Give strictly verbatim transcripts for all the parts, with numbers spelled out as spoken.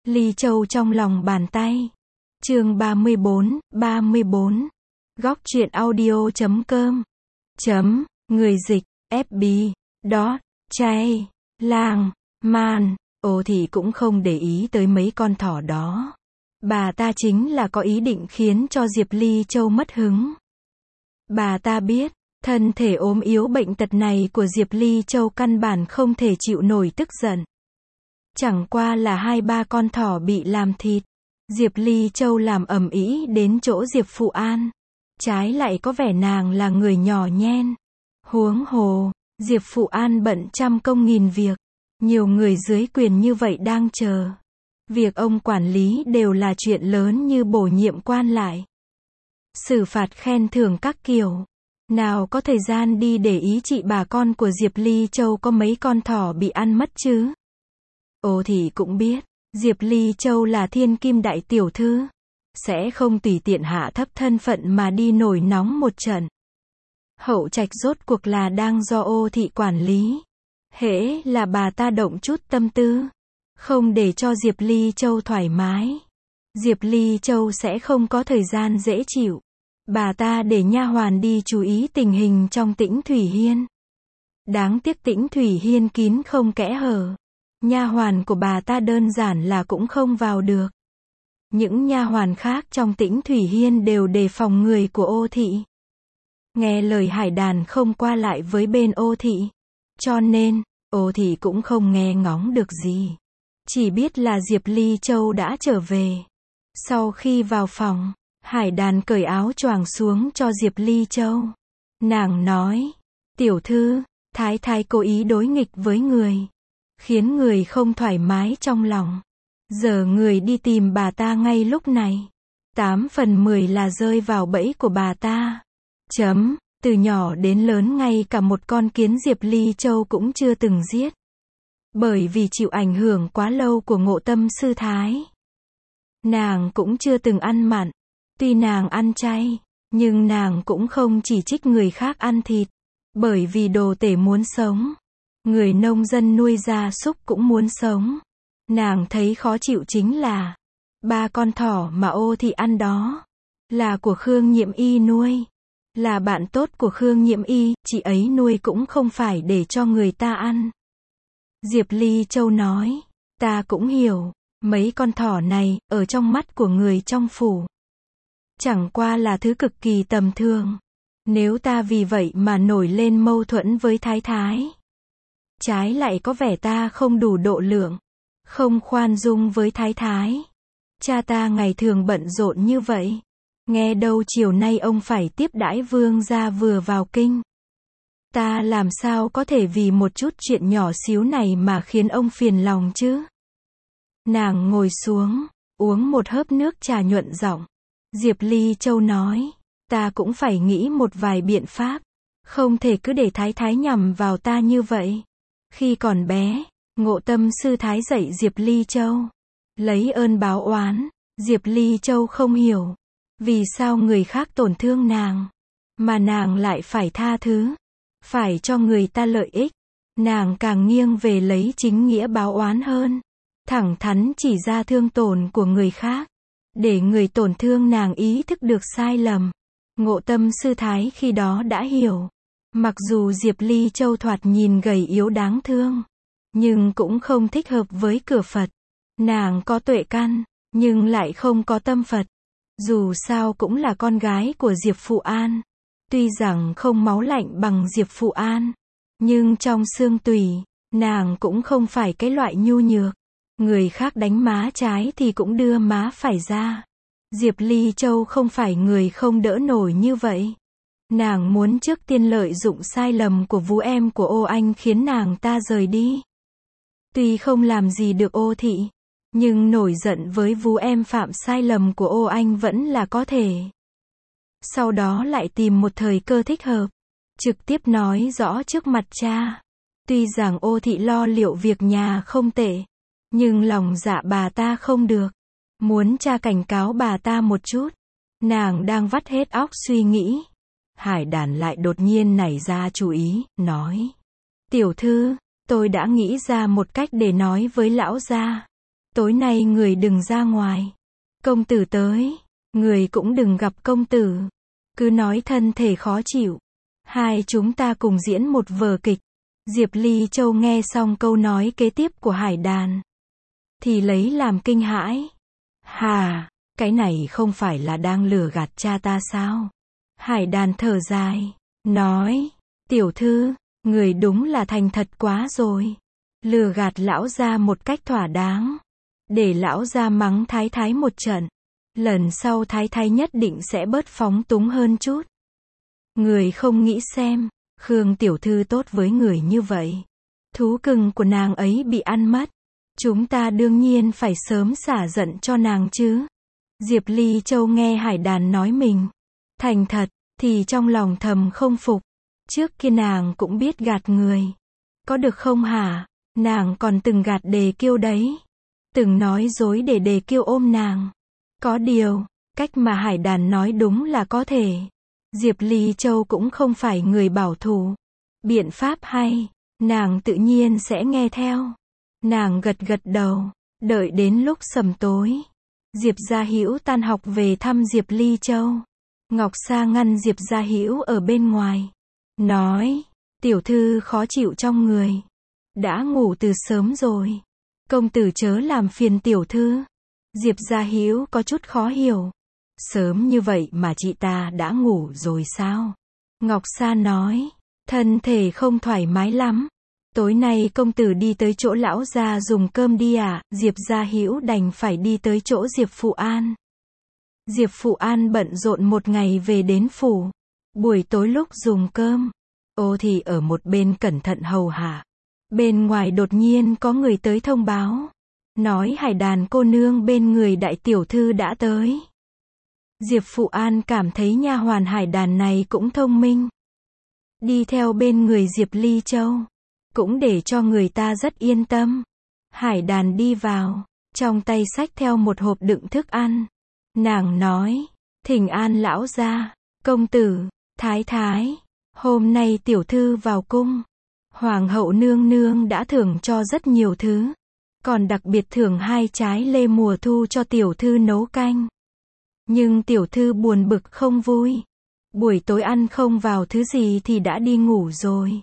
Ly Châu trong lòng bàn tay. Chương ba mươi bốn, ba mươi bốn. Góc truyện audio chấm com. Chấm, người dịch, ép bê, đó, chay, lang, man, Ô Thị cũng không để ý tới mấy con thỏ đó. Bà ta chính là có ý định khiến cho Diệp Ly Châu mất hứng. Bà ta biết, thân thể ốm yếu bệnh tật này của Diệp Ly Châu căn bản không thể chịu nổi tức giận. Chẳng qua là hai ba con thỏ bị làm thịt. Diệp Ly Châu làm ầm ĩ đến chỗ Diệp Phụ An. Trái lại có vẻ nàng là người nhỏ nhen. Huống hồ, Diệp Phụ An bận trăm công nghìn việc. Nhiều người dưới quyền như vậy đang chờ. Việc ông quản lý đều là chuyện lớn như bổ nhiệm quan lại, xử phạt khen thưởng các kiểu. Nào có thời gian đi để ý chị bà con của Diệp Ly Châu có mấy con thỏ bị ăn mất chứ. Ô Thị cũng biết, Diệp Ly Châu là thiên kim đại tiểu thư, sẽ không tùy tiện hạ thấp thân phận mà đi nổi nóng một trận. Hậu trạch rốt cuộc là đang do Ô Thị quản lý. Hễ là bà ta động chút tâm tư, không để cho Diệp Ly Châu thoải mái, Diệp Ly Châu sẽ không có thời gian dễ chịu. Bà ta để nha hoàn đi chú ý tình hình trong Tĩnh Thủy Hiên. Đáng tiếc Tĩnh Thủy Hiên kín không kẽ hở. Nha hoàn của bà ta đơn giản là cũng không vào được. Những nha hoàn khác trong Tĩnh Thủy Hiên đều đề phòng người của Ô Thị. Nghe lời Hải Đàn không qua lại với bên Ô Thị. Cho nên, Ô Thị cũng không nghe ngóng được gì. Chỉ biết là Diệp Ly Châu đã trở về. Sau khi vào phòng, Hải Đàn cởi áo choàng xuống cho Diệp Ly Châu. Nàng nói, tiểu thư, thái thái cố ý đối nghịch với người, khiến người không thoải mái trong lòng. Giờ người đi tìm bà ta ngay lúc này. Tám phần mười là rơi vào bẫy của bà ta. Chấm, từ nhỏ đến lớn ngay cả một con kiến Diệp Ly Châu cũng chưa từng giết. Bởi vì chịu ảnh hưởng quá lâu của Ngộ Tâm sư thái. Nàng cũng chưa từng ăn mặn. Tuy nàng ăn chay, nhưng nàng cũng không chỉ trích người khác ăn thịt. Bởi vì đồ tể muốn sống. Người nông dân nuôi gia súc cũng muốn sống. Nàng thấy khó chịu chính là ba con thỏ mà Ô Thị ăn đó là của Khương Nhiễm Y nuôi. Là bạn tốt của Khương Nhiễm Y, chị ấy nuôi cũng không phải để cho người ta ăn. Diệp Ly Châu nói, ta cũng hiểu, mấy con thỏ này, ở trong mắt của người trong phủ, chẳng qua là thứ cực kỳ tầm thường. Nếu ta vì vậy mà nổi lên mâu thuẫn với thái thái, trái lại có vẻ ta không đủ độ lượng, không khoan dung với thái thái. Cha ta ngày thường bận rộn như vậy. Nghe đâu chiều nay ông phải tiếp đãi vương gia vừa vào kinh. Ta làm sao có thể vì một chút chuyện nhỏ xíu này mà khiến ông phiền lòng chứ? Nàng ngồi xuống, uống một hớp nước trà nhuận giọng. Diệp Ly Châu nói, ta cũng phải nghĩ một vài biện pháp. Không thể cứ để thái thái nhằm vào ta như vậy. Khi còn bé, Ngộ Tâm sư thái dạy Diệp Ly Châu lấy ơn báo oán. Diệp Ly Châu không hiểu vì sao người khác tổn thương nàng, mà nàng lại phải tha thứ, phải cho người ta lợi ích. Nàng càng nghiêng về lấy chính nghĩa báo oán hơn. Thẳng thắn chỉ ra thương tổn của người khác, để người tổn thương nàng ý thức được sai lầm. Ngộ Tâm sư thái khi đó đã hiểu. Mặc dù Diệp Ly Châu thoạt nhìn gầy yếu đáng thương, nhưng cũng không thích hợp với cửa Phật. Nàng có tuệ căn, nhưng lại không có tâm Phật. Dù sao cũng là con gái của Diệp Phụ An. Tuy rằng không máu lạnh bằng Diệp Phụ An, nhưng trong xương tủy, nàng cũng không phải cái loại nhu nhược. Người khác đánh má trái thì cũng đưa má phải ra. Diệp Ly Châu không phải người không đỡ nổi như vậy. Nàng muốn trước tiên lợi dụng sai lầm của vú em của Ô Anh khiến nàng ta rời đi. Tuy không làm gì được Ô Thị, nhưng nổi giận với vú em phạm sai lầm của Ô Anh vẫn là có thể. Sau đó lại tìm một thời cơ thích hợp, trực tiếp nói rõ trước mặt cha. Tuy rằng Ô Thị lo liệu việc nhà không tệ, nhưng lòng dạ bà ta không được. Muốn cha cảnh cáo bà ta một chút. Nàng đang vắt hết óc suy nghĩ. Hải Đàn lại đột nhiên nảy ra chủ ý, nói. Tiểu thư, tôi đã nghĩ ra một cách để nói với lão gia. tối nay người đừng ra ngoài. Công tử tới, người cũng đừng gặp công tử. Cứ nói thân thể khó chịu. Hai chúng ta cùng diễn một vở kịch. Diệp Ly Châu nghe xong câu nói kế tiếp của Hải Đàn, thì lấy làm kinh hãi. Hà, cái này không phải là đang lừa gạt cha ta sao? Hải Đàn thở dài, nói, tiểu thư, người đúng là thành thật quá rồi. Lừa gạt lão gia một cách thỏa đáng. Để lão gia mắng thái thái một trận. Lần sau thái thái nhất định sẽ bớt phóng túng hơn chút. Người không nghĩ xem, Khương tiểu thư tốt với người như vậy. Thú cưng của nàng ấy bị ăn mất. Chúng ta đương nhiên phải sớm xả giận cho nàng chứ. Diệp Ly Châu nghe Hải Đàn nói mình thành thật, thì trong lòng thầm không phục. Trước kia nàng cũng biết gạt người. Có được không hả? Nàng còn từng gạt Đề Kiêu đấy. Từng nói dối để Đề Kiêu ôm nàng. Có điều, cách mà Hải Đàn nói đúng là có thể. Diệp Ly Châu cũng không phải người bảo thủ. Biện pháp hay, nàng tự nhiên sẽ nghe theo. Nàng gật gật đầu, đợi đến lúc sầm tối. Diệp Gia Hữu tan học về thăm Diệp Ly Châu. Ngọc Sa ngăn Diệp Gia Hữu ở bên ngoài. Nói, tiểu thư khó chịu trong người. Đã ngủ từ sớm rồi. Công tử chớ làm phiền tiểu thư. Diệp Gia Hữu có chút khó hiểu. Sớm như vậy mà chị ta đã ngủ rồi sao? Ngọc Sa nói, thân thể không thoải mái lắm. Tối nay công tử đi tới chỗ lão gia dùng cơm đi à? Diệp Gia Hữu đành phải đi tới chỗ Diệp Phụ An. Diệp Phụ An bận rộn một ngày về đến phủ. Buổi tối lúc dùng cơm, Ô Thị ở một bên cẩn thận hầu hạ. Bên ngoài đột nhiên có người tới thông báo. Nói Hải Đàn cô nương bên người đại tiểu thư đã tới. Diệp Phụ An cảm thấy nha hoàn Hải Đàn này cũng thông minh. Đi theo bên người Diệp Ly Châu. Cũng để cho người ta rất yên tâm. Hải Đàn đi vào. Trong tay xách theo một hộp đựng thức ăn. Nàng nói. Thỉnh an lão gia. Công tử. Thái thái. Hôm nay tiểu thư vào cung. Hoàng hậu nương nương đã thưởng cho rất nhiều thứ. Còn đặc biệt thưởng hai trái lê mùa thu cho tiểu thư nấu canh. Nhưng tiểu thư buồn bực không vui. Buổi tối ăn không vào thứ gì thì đã đi ngủ rồi.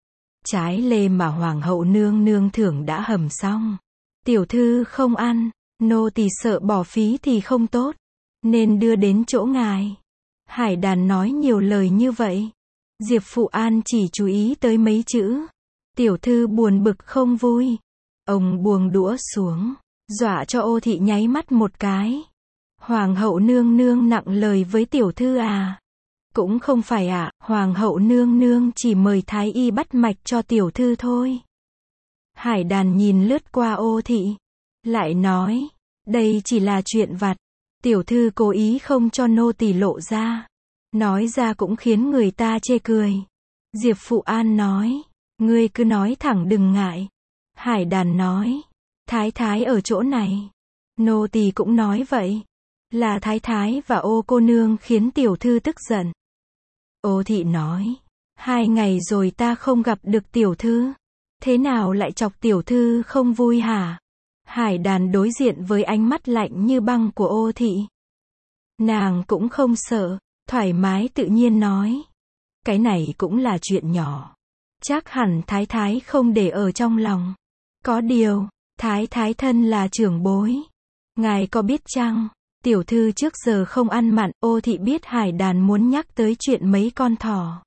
Trái lê mà hoàng hậu nương nương thưởng đã hầm xong. Tiểu thư không ăn, nô tỳ sợ bỏ phí thì không tốt. Nên đưa đến chỗ ngài. Hải Đàn nói nhiều lời như vậy. Diệp Phụ An chỉ chú ý tới mấy chữ. Tiểu thư buồn bực không vui. Ông buông đũa xuống. Dọa cho Ô Thị nháy mắt một cái. Hoàng hậu nương nương nặng lời với tiểu thư à? Cũng không phải ạ, à, hoàng hậu nương nương chỉ mời thái y bắt mạch cho tiểu thư thôi. Hải Đàn nhìn lướt qua Ô Thị. Lại nói, đây chỉ là chuyện vặt. Tiểu thư cố ý không cho nô tỳ lộ ra. Nói ra cũng khiến người ta chê cười. Diệp Phụ An nói, ngươi cứ nói thẳng đừng ngại. Hải Đàn nói, thái thái ở chỗ này. Nô tỳ cũng nói vậy. Là thái thái và Ô cô nương khiến tiểu thư tức giận. Ô Thị nói, hai ngày rồi ta không gặp được tiểu thư. Thế nào lại chọc tiểu thư không vui hả? Hải Đàn đối diện với ánh mắt lạnh như băng của Ô Thị. Nàng cũng không sợ, thoải mái tự nhiên nói. Cái này cũng là chuyện nhỏ. Chắc hẳn thái thái không để ở trong lòng. Có điều, thái thái thân là trưởng bối. Ngài có biết chăng? Tiểu thư trước giờ không ăn mặn. Ô Thị biết Hải Đàn muốn nhắc tới chuyện mấy con thỏ.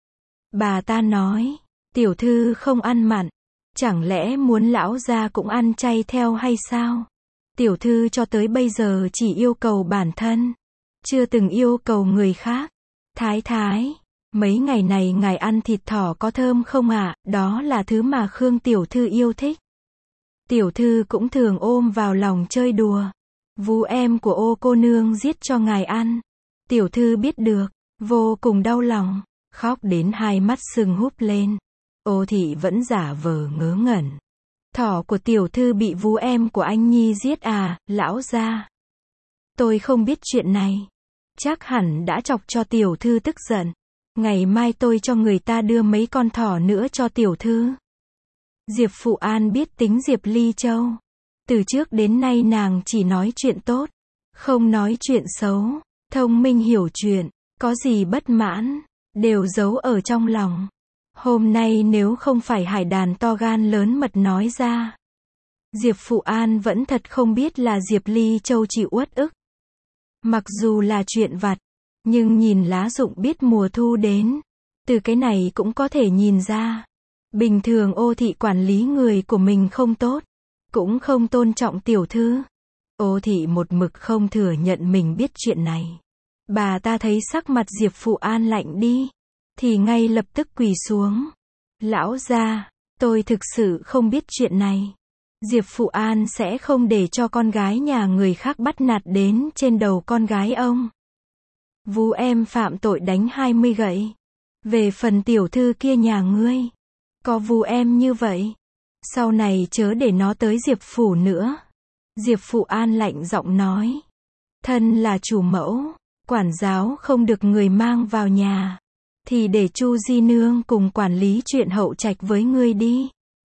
Bà ta nói, tiểu thư không ăn mặn. Chẳng lẽ muốn lão gia cũng ăn chay theo hay sao? Tiểu thư cho tới bây giờ chỉ yêu cầu bản thân. Chưa từng yêu cầu người khác. Thái thái, mấy ngày này ngài ăn thịt thỏ có thơm không ạ? À? Đó là thứ mà Khương tiểu thư yêu thích. Tiểu thư cũng thường ôm vào lòng chơi đùa. Vú em của Ô cô nương giết cho ngài ăn. Tiểu thư biết được, vô cùng đau lòng, khóc đến hai mắt sưng húp lên. Ô Thị vẫn giả vờ ngớ ngẩn. Thỏ của tiểu thư bị vú em của anh Nhi giết à, lão gia? Tôi không biết chuyện này. Chắc hẳn đã chọc cho tiểu thư tức giận. Ngày mai tôi cho người ta đưa mấy con thỏ nữa cho tiểu thư. Diệp Phụ An biết tính Diệp Ly Châu. Từ trước đến nay nàng chỉ nói chuyện tốt, không nói chuyện xấu, thông minh hiểu chuyện, có gì bất mãn, đều giấu ở trong lòng. Hôm nay nếu không phải Hải Đàn to gan lớn mật nói ra, Diệp Phụ An vẫn thật không biết là Diệp Ly Châu chịu uất ức. Mặc dù là chuyện vặt, nhưng nhìn lá rụng biết mùa thu đến, từ cái này cũng có thể nhìn ra. Bình thường Ô Thị quản lý người của mình không tốt, cũng không tôn trọng tiểu thư. Ô Thị một mực không thừa nhận mình biết chuyện này. Bà ta thấy sắc mặt Diệp Phụ An lạnh đi, thì ngay lập tức quỳ xuống. Lão gia, tôi thực sự không biết chuyện này. Diệp Phụ An sẽ không để cho con gái nhà người khác bắt nạt đến trên đầu con gái ông. Vú em phạm tội đánh hai mươi gậy. Về phần tiểu thư kia nhà ngươi, có vú em như vậy, sau này chớ để nó tới Diệp Phủ nữa. Diệp Phụ An lạnh giọng nói. Thân là chủ mẫu, quản giáo không được người mang vào nhà, thì để Chu Di Nương cùng quản lý chuyện hậu trạch với ngươi đi.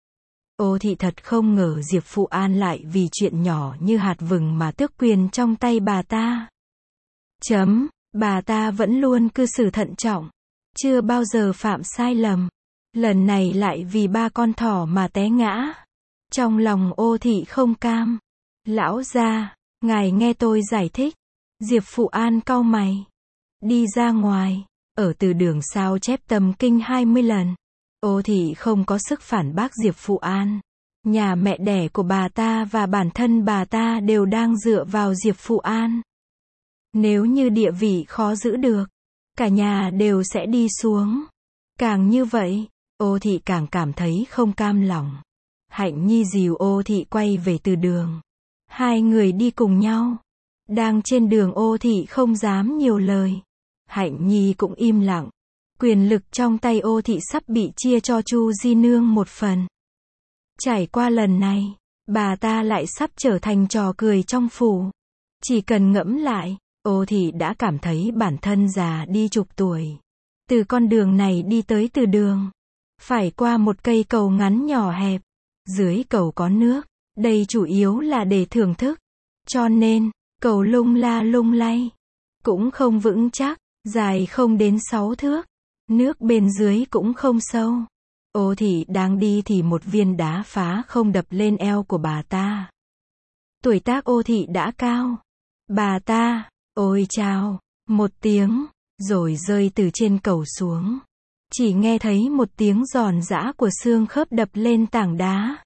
Ô Thị thật không ngờ Diệp Phụ An lại vì chuyện nhỏ như hạt vừng mà tước quyền trong tay bà ta. Chấm, bà ta vẫn luôn cư xử thận trọng, chưa bao giờ phạm sai lầm. Lần này lại vì ba con thỏ mà té ngã. Trong lòng Ô Thị không cam. Lão gia, ngài nghe tôi giải thích. Diệp Phụ An cau mày. Đi ra ngoài, ở từ đường sao chép tâm kinh hai mươi lần. Ô Thị không có sức phản bác Diệp Phụ An. Nhà mẹ đẻ của bà ta và bản thân bà ta đều đang dựa vào Diệp Phụ An. Nếu như địa vị khó giữ được, cả nhà đều sẽ đi xuống. Càng như vậy, Ô Thị càng cảm thấy không cam lòng. Hạnh Nhi dìu Ô Thị quay về từ đường. Hai người đi cùng nhau. Đang trên đường Ô Thị không dám nhiều lời. Hạnh Nhi cũng im lặng. Quyền lực trong tay Ô Thị sắp bị chia cho Chu Di Nương một phần. Trải qua lần này, bà ta lại sắp trở thành trò cười trong phủ. Chỉ cần ngẫm lại, Ô Thị đã cảm thấy bản thân già đi chục tuổi. Từ con đường này đi tới từ đường, phải qua một cây cầu ngắn nhỏ hẹp. Dưới cầu có nước, đây chủ yếu là để thưởng thức. Cho nên, cầu lung la lung lay, cũng không vững chắc, dài không đến sáu thước. Nước bên dưới cũng không sâu. Ô Thị đang đi thì một viên đá phá không đập lên eo của bà ta. Tuổi tác Ô Thị đã cao. Bà ta, ôi chao, một tiếng, rồi rơi từ trên cầu xuống. Chỉ nghe thấy một tiếng giòn giã của xương khớp đập lên tảng đá.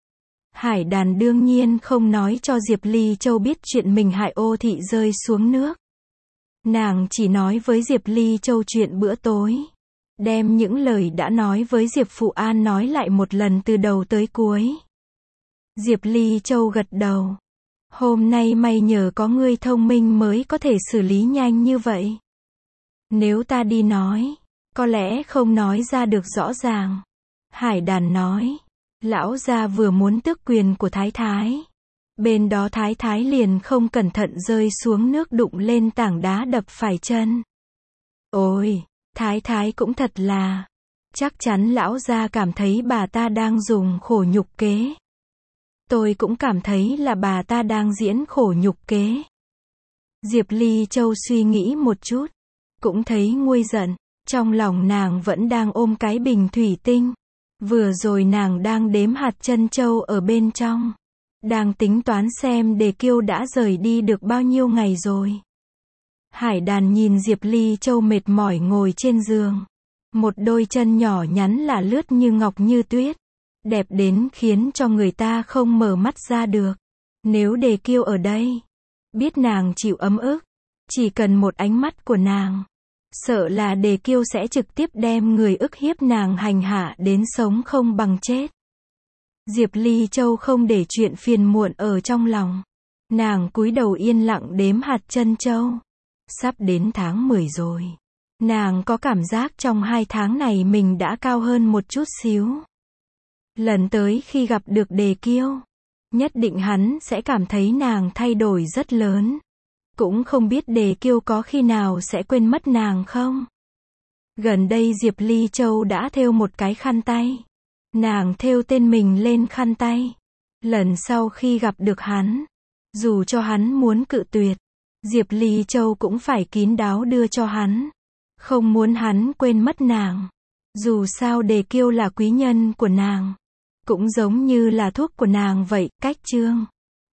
Hải Đàn đương nhiên không nói cho Diệp Ly Châu biết chuyện mình hại Ô Thị rơi xuống nước. Nàng chỉ nói với Diệp Ly Châu chuyện bữa tối. Đem những lời đã nói với Diệp Phụ An nói lại một lần từ đầu tới cuối. Diệp Ly Châu gật đầu. Hôm nay may nhờ có ngươi thông minh mới có thể xử lý nhanh như vậy. Nếu ta đi nói, có lẽ không nói ra được rõ ràng. Hải Đàn nói. Lão gia vừa muốn tước quyền của Thái Thái. Bên đó Thái Thái liền không cẩn thận rơi xuống nước đụng lên tảng đá đập phải chân. Ôi, Thái Thái cũng thật là. Chắc chắn lão gia cảm thấy bà ta đang dùng khổ nhục kế. Tôi cũng cảm thấy là bà ta đang diễn khổ nhục kế. Diệp Ly Châu suy nghĩ một chút, cũng thấy nguôi giận. Trong lòng nàng vẫn đang ôm cái bình thủy tinh. Vừa rồi nàng đang đếm hạt trân châu ở bên trong. Đang tính toán xem Đề Kiêu đã rời đi được bao nhiêu ngày rồi. Hải Đàn nhìn Diệp Ly Châu mệt mỏi ngồi trên giường. Một đôi chân nhỏ nhắn là lướt như ngọc như tuyết. Đẹp đến khiến cho người ta không mở mắt ra được. Nếu Đề Kiêu ở đây, biết nàng chịu ấm ức, chỉ cần một ánh mắt của nàng, sợ là Đề Kiêu sẽ trực tiếp đem người ức hiếp nàng hành hạ đến sống không bằng chết. Diệp Ly Châu không để chuyện phiền muộn ở trong lòng. Nàng cúi đầu yên lặng đếm hạt trân châu. Sắp đến tháng mười rồi. Nàng có cảm giác trong hai tháng này mình đã cao hơn một chút xíu. Lần tới khi gặp được Đề Kiêu, nhất định hắn sẽ cảm thấy nàng thay đổi rất lớn. Cũng không biết Đề Kiêu có khi nào sẽ quên mất nàng không? Gần đây Diệp Ly Châu đã thêu một cái khăn tay. Nàng thêu tên mình lên khăn tay. Lần sau khi gặp được hắn, dù cho hắn muốn cự tuyệt, Diệp Ly Châu cũng phải kín đáo đưa cho hắn. Không muốn hắn quên mất nàng. Dù sao Đề Kiêu là quý nhân của nàng. Cũng giống như là thuốc của nàng vậy, cách chương.